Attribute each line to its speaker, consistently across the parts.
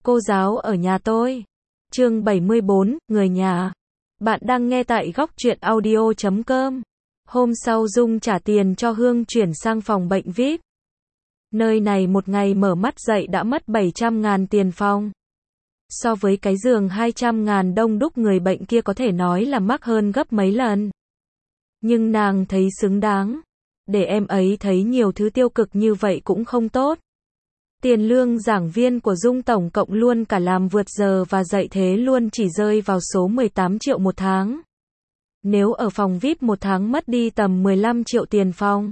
Speaker 1: Cô giáo ở nhà tôi. Chương 74, người nhà. Bạn đang nghe tại góc truyện audio.com. Hôm sau Dung trả tiền cho Hương chuyển sang phòng bệnh VIP. Nơi này một ngày mở mắt dậy đã mất 700.000 tiền phòng. So với cái giường 200.000 đông đúc người bệnh kia có thể nói là mắc hơn gấp mấy lần. Nhưng nàng thấy xứng đáng. Để em ấy thấy nhiều thứ tiêu cực như vậy cũng không tốt. Tiền lương giảng viên của Dung tổng cộng luôn cả làm vượt giờ và dạy thế luôn chỉ rơi vào số 18 triệu một tháng. Nếu ở phòng VIP một tháng mất đi tầm 15 triệu tiền phòng.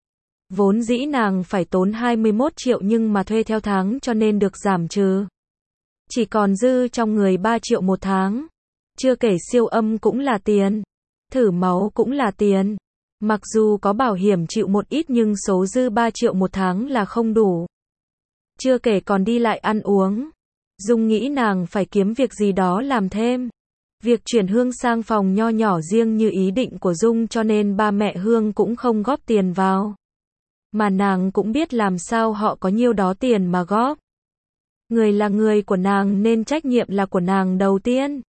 Speaker 1: Vốn dĩ nàng phải tốn 21 triệu nhưng mà thuê theo tháng cho nên được giảm trừ. Chỉ còn dư trong người 3 triệu một tháng. Chưa kể siêu âm cũng là tiền. Thử máu cũng là tiền. Mặc dù có bảo hiểm chịu một ít nhưng số dư 3 triệu một tháng là không đủ. Chưa kể còn đi lại ăn uống. Dung nghĩ nàng phải kiếm việc gì đó làm thêm. Việc chuyển Hương sang phòng nho nhỏ riêng như ý định của Dung cho nên ba mẹ Hương cũng không góp tiền vào. Mà nàng cũng biết làm sao họ có nhiêu đó tiền mà góp. Người là người của nàng nên trách nhiệm là của nàng đầu tiên.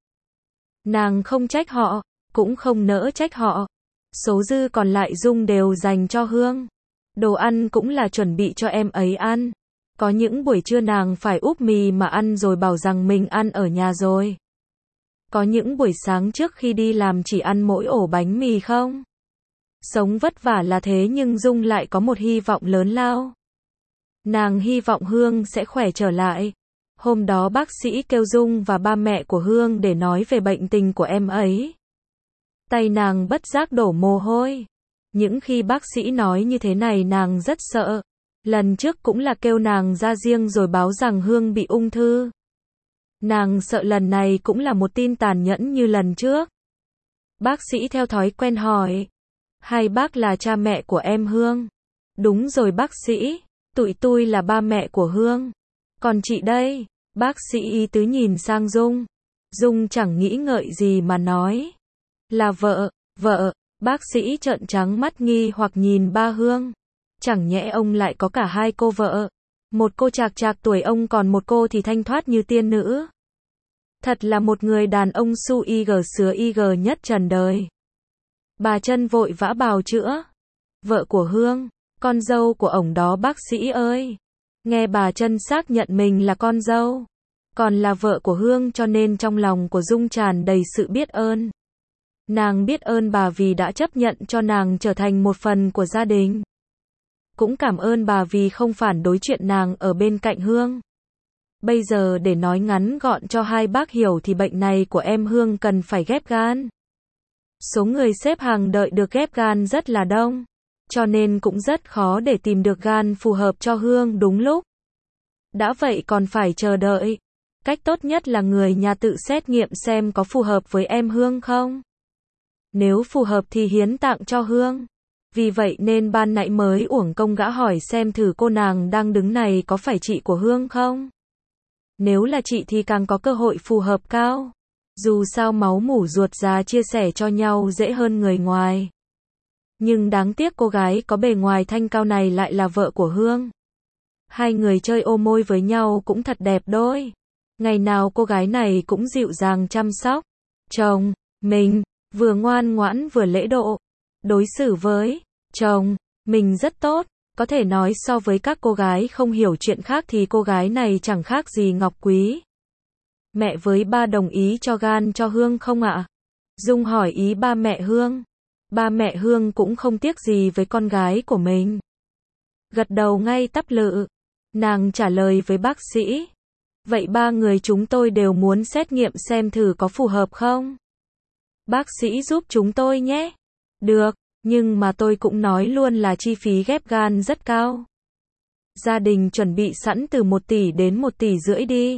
Speaker 1: Nàng không trách họ, cũng không nỡ trách họ. Số dư còn lại Dung đều dành cho Hương. Đồ ăn cũng là chuẩn bị cho em ấy ăn. Có những buổi trưa nàng phải úp mì mà ăn rồi bảo rằng mình ăn ở nhà rồi. Có những buổi sáng trước khi đi làm chỉ ăn mỗi ổ bánh mì không. Sống vất vả là thế nhưng Dung lại có một hy vọng lớn lao. Nàng hy vọng Hương sẽ khỏe trở lại. Hôm đó bác sĩ kêu Dung và ba mẹ của Hương để nói về bệnh tình của em ấy. Tay nàng bất giác đổ mồ hôi. Những khi bác sĩ nói như thế này nàng rất sợ. Lần trước cũng là kêu nàng ra riêng rồi báo rằng Hương bị ung thư. Nàng sợ lần này cũng là một tin tàn nhẫn như lần trước. Bác sĩ theo thói quen hỏi. Hai bác là cha mẹ của em Hương? Đúng rồi bác sĩ, tụi tôi là ba mẹ của Hương. Còn chị đây? Bác sĩ y tứ nhìn sang Dung. Dung chẳng nghĩ ngợi gì mà nói. Là vợ, bác sĩ trợn trắng mắt nghi hoặc nhìn ba Hương. Chẳng nhẽ ông lại có cả hai cô vợ. Một cô chạc chạc tuổi ông còn một cô thì thanh thoát như tiên nữ. Thật là một người đàn ông su ig sứa ig nhất trần đời. Bà Trân vội vã bào chữa. Vợ của Hương, con dâu của ổng đó bác sĩ ơi. Nghe bà Trân xác nhận mình là con dâu, còn là vợ của Hương cho nên trong lòng của Dung tràn đầy sự biết ơn. Nàng biết ơn bà vì đã chấp nhận cho nàng trở thành một phần của gia đình. Cũng cảm ơn bà vì không phản đối chuyện nàng ở bên cạnh Hương. Bây giờ để nói ngắn gọn cho hai bác hiểu thì bệnh này của em Hương cần phải ghép gan. Số người xếp hàng đợi được ghép gan rất là đông, cho nên cũng rất khó để tìm được gan phù hợp cho Hương đúng lúc. Đã vậy còn phải chờ đợi. Cách tốt nhất là người nhà tự xét nghiệm xem có phù hợp với em Hương không. Nếu phù hợp thì hiến tặng cho Hương. Vì vậy nên ban nãy mới uổng công gã hỏi xem thử cô nàng đang đứng này có phải chị của Hương không. Nếu là chị thì càng có cơ hội phù hợp cao. Dù sao máu mủ ruột già chia sẻ cho nhau dễ hơn người ngoài. Nhưng đáng tiếc cô gái có bề ngoài thanh cao này lại là vợ của Hương. Hai người chơi ôm môi với nhau cũng thật đẹp đôi. Ngày nào cô gái này cũng dịu dàng chăm sóc chồng mình, vừa ngoan ngoãn vừa lễ độ. Đối xử với chồng mình rất tốt. Có thể nói so với các cô gái không hiểu chuyện khác thì cô gái này chẳng khác gì ngọc quý. Mẹ với ba đồng ý cho gan cho Hương không ạ? Dung hỏi ý ba mẹ Hương. Ba mẹ Hương cũng không tiếc gì với con gái của mình. Gật đầu ngay tắp lự. Nàng trả lời với bác sĩ. Vậy ba người chúng tôi đều muốn xét nghiệm xem thử có phù hợp không? Bác sĩ giúp chúng tôi nhé. Được, nhưng mà tôi cũng nói luôn là chi phí ghép gan rất cao. Gia đình chuẩn bị sẵn từ 1 tỷ đến 1,5 tỷ đi.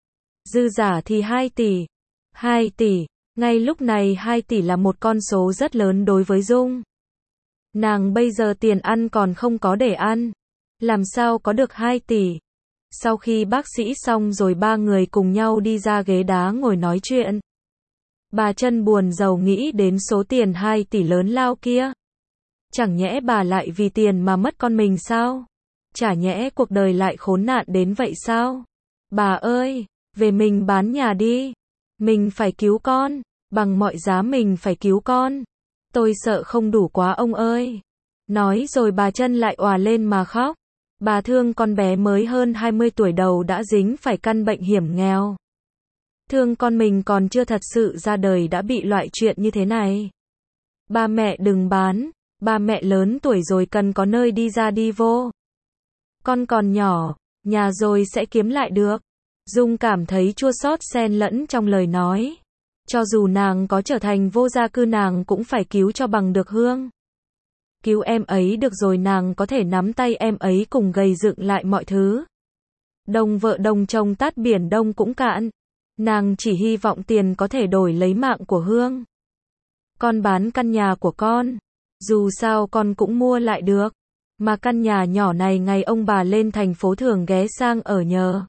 Speaker 1: Dư giả thì 2 tỷ. 2 tỷ. Ngay lúc này 2 tỷ là một con số rất lớn đối với Dung. Nàng bây giờ tiền ăn còn không có để ăn. Làm sao có được 2 tỷ. Sau khi bác sĩ xong rồi ba người cùng nhau đi ra ghế đá ngồi nói chuyện. Bà Trân buồn rầu nghĩ đến số tiền 2 tỷ lớn lao kia. Chẳng nhẽ bà lại vì tiền mà mất con mình sao? Chả nhẽ cuộc đời lại khốn nạn đến vậy sao? Bà ơi, về mình bán nhà đi. Mình phải cứu con, bằng mọi giá mình phải cứu con. Tôi sợ không đủ quá ông ơi. Nói rồi bà Trân lại òa lên mà khóc. Bà thương con bé mới hơn 20 tuổi đầu đã dính phải căn bệnh hiểm nghèo. Thương con mình còn chưa thật sự ra đời đã bị loại chuyện như thế này. Ba mẹ đừng bán, ba mẹ lớn tuổi rồi cần có nơi đi ra đi vô. Con còn nhỏ, nhà rồi sẽ kiếm lại được. Dung cảm thấy chua xót xen lẫn trong lời nói. Cho dù nàng có trở thành vô gia cư nàng cũng phải cứu cho bằng được Hương. Cứu em ấy được rồi nàng có thể nắm tay em ấy cùng gầy dựng lại mọi thứ. Đồng vợ đồng chồng tát biển Đông cũng cạn. Nàng chỉ hy vọng tiền có thể đổi lấy mạng của Hương. Con bán căn nhà của con. Dù sao con cũng mua lại được. Mà căn nhà nhỏ này ngày ông bà lên thành phố thường ghé sang ở nhờ.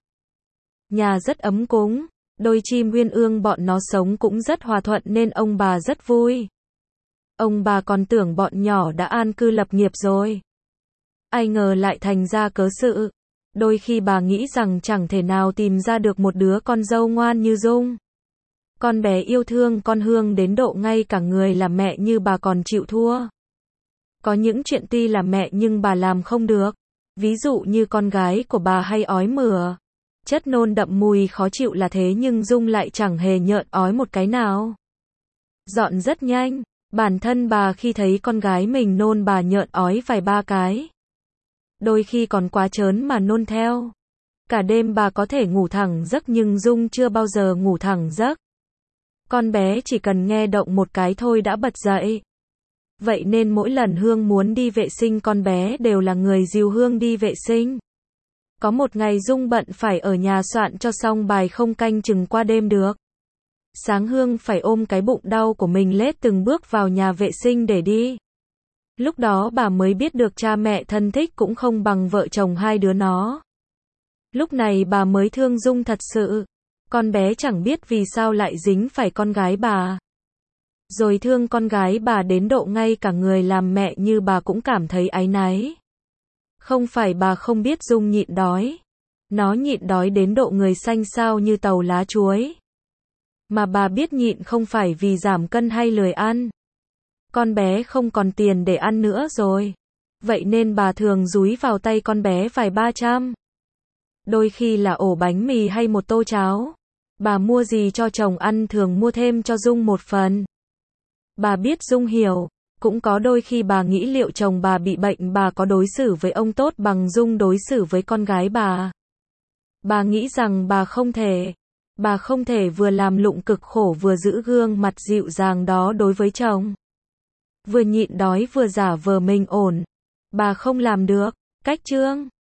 Speaker 1: Nhà rất ấm cúng. Đôi chim uyên ương bọn nó sống cũng rất hòa thuận nên ông bà rất vui. Ông bà còn tưởng bọn nhỏ đã an cư lập nghiệp rồi. Ai ngờ lại thành ra cớ sự. Đôi khi bà nghĩ rằng chẳng thể nào tìm ra được một đứa con dâu ngoan như Dung. Con bé yêu thương con Hương đến độ ngay cả người là mẹ như bà còn chịu thua. Có những chuyện tuy là mẹ nhưng bà làm không được. Ví dụ như con gái của bà hay ói mửa. Chất nôn đậm mùi khó chịu là thế nhưng Dung lại chẳng hề nhợn ói một cái nào. Dọn rất nhanh. Bản thân bà khi thấy con gái mình nôn bà nhợn ói vài ba cái. Đôi khi còn quá trớn mà nôn theo. Cả đêm bà có thể ngủ thẳng giấc nhưng Dung chưa bao giờ ngủ thẳng giấc. Con bé chỉ cần nghe động một cái thôi đã bật dậy. Vậy nên mỗi lần Hương muốn đi vệ sinh con bé đều là người dìu Hương đi vệ sinh. Có một ngày Dung bận phải ở nhà soạn cho xong bài không canh chừng qua đêm được. Sáng Hương phải ôm cái bụng đau của mình lết từng bước vào nhà vệ sinh để đi. Lúc đó bà mới biết được cha mẹ thân thích cũng không bằng vợ chồng hai đứa nó. Lúc này bà mới thương Dung thật sự. Con bé chẳng biết vì sao lại dính phải con gái bà. Rồi thương con gái bà đến độ ngay cả người làm mẹ như bà cũng cảm thấy áy náy. Không phải bà không biết Dung nhịn đói. Nó nhịn đói đến độ người xanh xao như tàu lá chuối. Mà bà biết nhịn không phải vì giảm cân hay lười ăn. Con bé không còn tiền để ăn nữa rồi. Vậy nên bà thường dúi vào tay con bé vài 300. Đôi khi là ổ bánh mì hay một tô cháo. Bà mua gì cho chồng ăn thường mua thêm cho Dung một phần. Bà biết Dung hiểu. Cũng có đôi khi bà nghĩ liệu chồng bà bị bệnh bà có đối xử với ông tốt bằng Dung đối xử với con gái bà. Bà nghĩ rằng bà không thể. Bà không thể vừa làm lụng cực khổ vừa giữ gương mặt dịu dàng đó đối với chồng. Vừa nhịn đói vừa giả vờ mình ổn. Bà không làm được. Cách chương